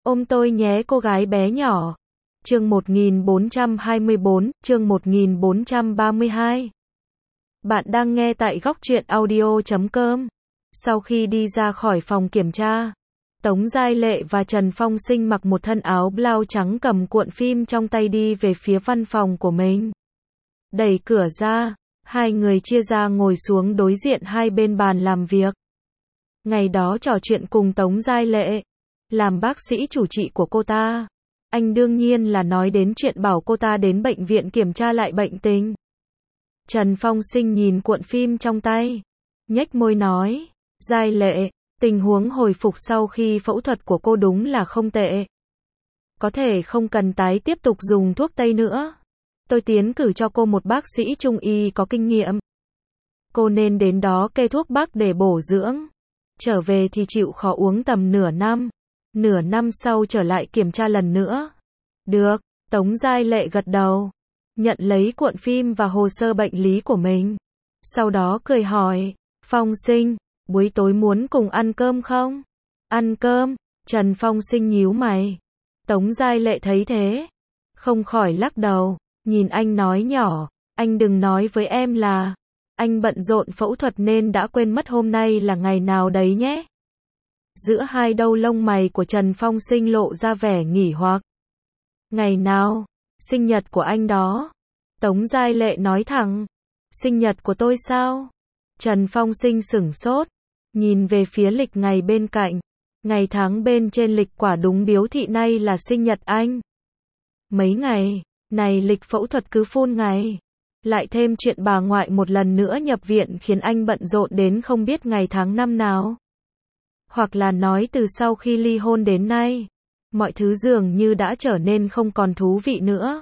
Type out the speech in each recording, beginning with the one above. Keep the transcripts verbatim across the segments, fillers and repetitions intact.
Ôm tôi nhé cô gái bé nhỏ. Chương một nghìn bốn trăm hai mươi bốn, chương một nghìn bốn trăm ba mươi hai. Bạn đang nghe tại góc truyện audio chấm com. Sau khi đi ra khỏi phòng kiểm tra, Tống Giai Lệ và Trần Phong Sinh mặc một thân áo blau trắng cầm cuộn phim trong tay đi về phía văn phòng của mình. Đẩy cửa ra, hai người chia ra ngồi xuống đối diện hai bên bàn làm việc. Ngày đó trò chuyện cùng Tống Giai Lệ, làm bác sĩ chủ trị của cô ta, anh đương nhiên là nói đến chuyện bảo cô ta đến bệnh viện kiểm tra lại bệnh tình. Trần Phong Sinh nhìn cuộn phim trong tay, nhếch môi nói, Giai Lệ, tình huống hồi phục sau khi phẫu thuật của cô đúng là không tệ. Có thể không cần tái tiếp tục dùng thuốc tây nữa. Tôi tiến cử cho cô một bác sĩ trung y có kinh nghiệm. Cô nên đến đó kê thuốc bắc để bổ dưỡng. Trở về thì chịu khó uống tầm nửa năm. Nửa năm sau trở lại kiểm tra lần nữa. Được, Tống Giai Lệ gật đầu. Nhận lấy cuộn phim và hồ sơ bệnh lý của mình. Sau đó cười hỏi, Phong Sinh, buổi tối muốn cùng ăn cơm không? Ăn cơm? Trần Phong Sinh nhíu mày. Tống Giai Lệ thấy thế, không khỏi lắc đầu, nhìn anh nói nhỏ, anh đừng nói với em là, anh bận rộn phẫu thuật nên đã quên mất hôm nay là ngày nào đấy nhé. Giữa hai đầu lông mày của Trần Phong Sinh lộ ra vẻ nghỉ hoặc. Ngày nào? Sinh nhật của anh đó. Tống Giai Lệ nói thẳng. Sinh nhật của tôi sao? Trần Phong Sinh sửng sốt, nhìn về phía lịch ngày bên cạnh. Ngày tháng bên trên lịch quả đúng biểu thị nay là sinh nhật anh. Mấy ngày này lịch phẫu thuật cứ phun ngày. Lại thêm chuyện bà ngoại một lần nữa nhập viện khiến anh bận rộn đến không biết ngày tháng năm nào. Hoặc là nói từ sau khi ly hôn đến nay, mọi thứ dường như đã trở nên không còn thú vị nữa.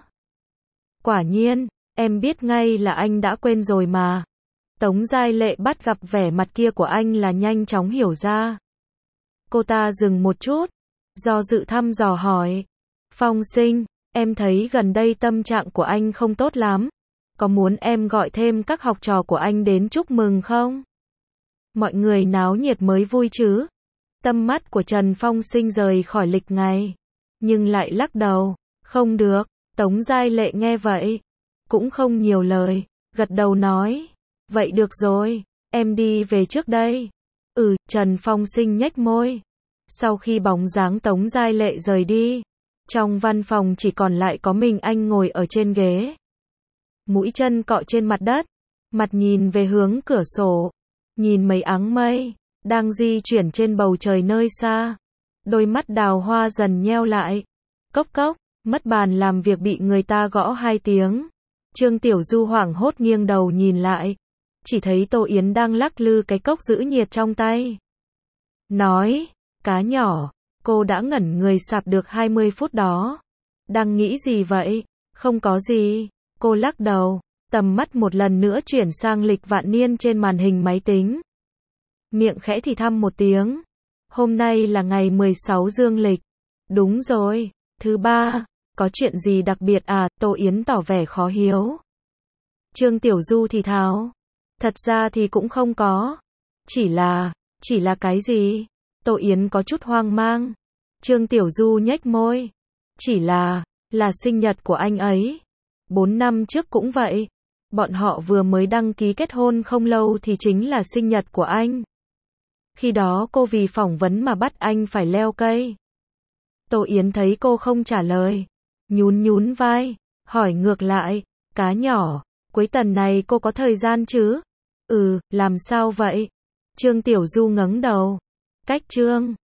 Quả nhiên, em biết ngay là anh đã quên rồi mà. Tống Giai Lệ bắt gặp vẻ mặt kia của anh là nhanh chóng hiểu ra. Cô ta dừng một chút, do dự thăm dò hỏi. Phong Sinh, em thấy gần đây tâm trạng của anh không tốt lắm. Có muốn em gọi thêm các học trò của anh đến chúc mừng không? Mọi người náo nhiệt mới vui chứ. Tâm mắt của Trần Phong Sinh rời khỏi lịch ngày, nhưng lại lắc đầu, không được. Tống Giai Lệ nghe vậy, cũng không nhiều lời, gật đầu nói, vậy được rồi, em đi về trước đây. Ừ, Trần Phong Sinh nhếch môi. Sau khi bóng dáng Tống Giai Lệ rời đi, trong văn phòng chỉ còn lại có mình anh ngồi ở trên ghế. Mũi chân cọ trên mặt đất, mặt nhìn về hướng cửa sổ, nhìn mấy áng mây đang di chuyển trên bầu trời nơi xa. Đôi mắt đào hoa dần nheo lại. Cốc cốc, mất bàn làm việc bị người ta gõ hai tiếng. Trương Tiểu Du hoảng hốt nghiêng đầu nhìn lại, chỉ thấy Tô Yến đang lắc lư cái cốc giữ nhiệt trong tay. Nói, cá nhỏ, cô đã ngẩn người sạp được hai mươi phút đó. Đang nghĩ gì vậy? Không có gì. Cô lắc đầu, tầm mắt một lần nữa chuyển sang lịch vạn niên trên màn hình máy tính. Miệng khẽ thì thầm một tiếng. Hôm nay là ngày mười sáu dương lịch. Đúng rồi, thứ ba, có chuyện gì đặc biệt à? Tô Yến tỏ vẻ khó hiểu. Trương Tiểu Du thì thào, thật ra thì cũng không có. Chỉ là, chỉ là cái gì? Tô Yến có chút hoang mang. Trương Tiểu Du nhếch môi. Chỉ là, là sinh nhật của anh ấy. Bốn năm trước cũng vậy. Bọn họ vừa mới đăng ký kết hôn không lâu thì chính là sinh nhật của anh. Khi đó cô vì phỏng vấn mà bắt anh phải leo cây. Tô Yến thấy cô không trả lời, nhún nhún vai, hỏi ngược lại, cá nhỏ, cuối tuần này cô có thời gian chứ? Ừ, làm sao vậy? Trương Tiểu Du ngẩng đầu. Cách Trương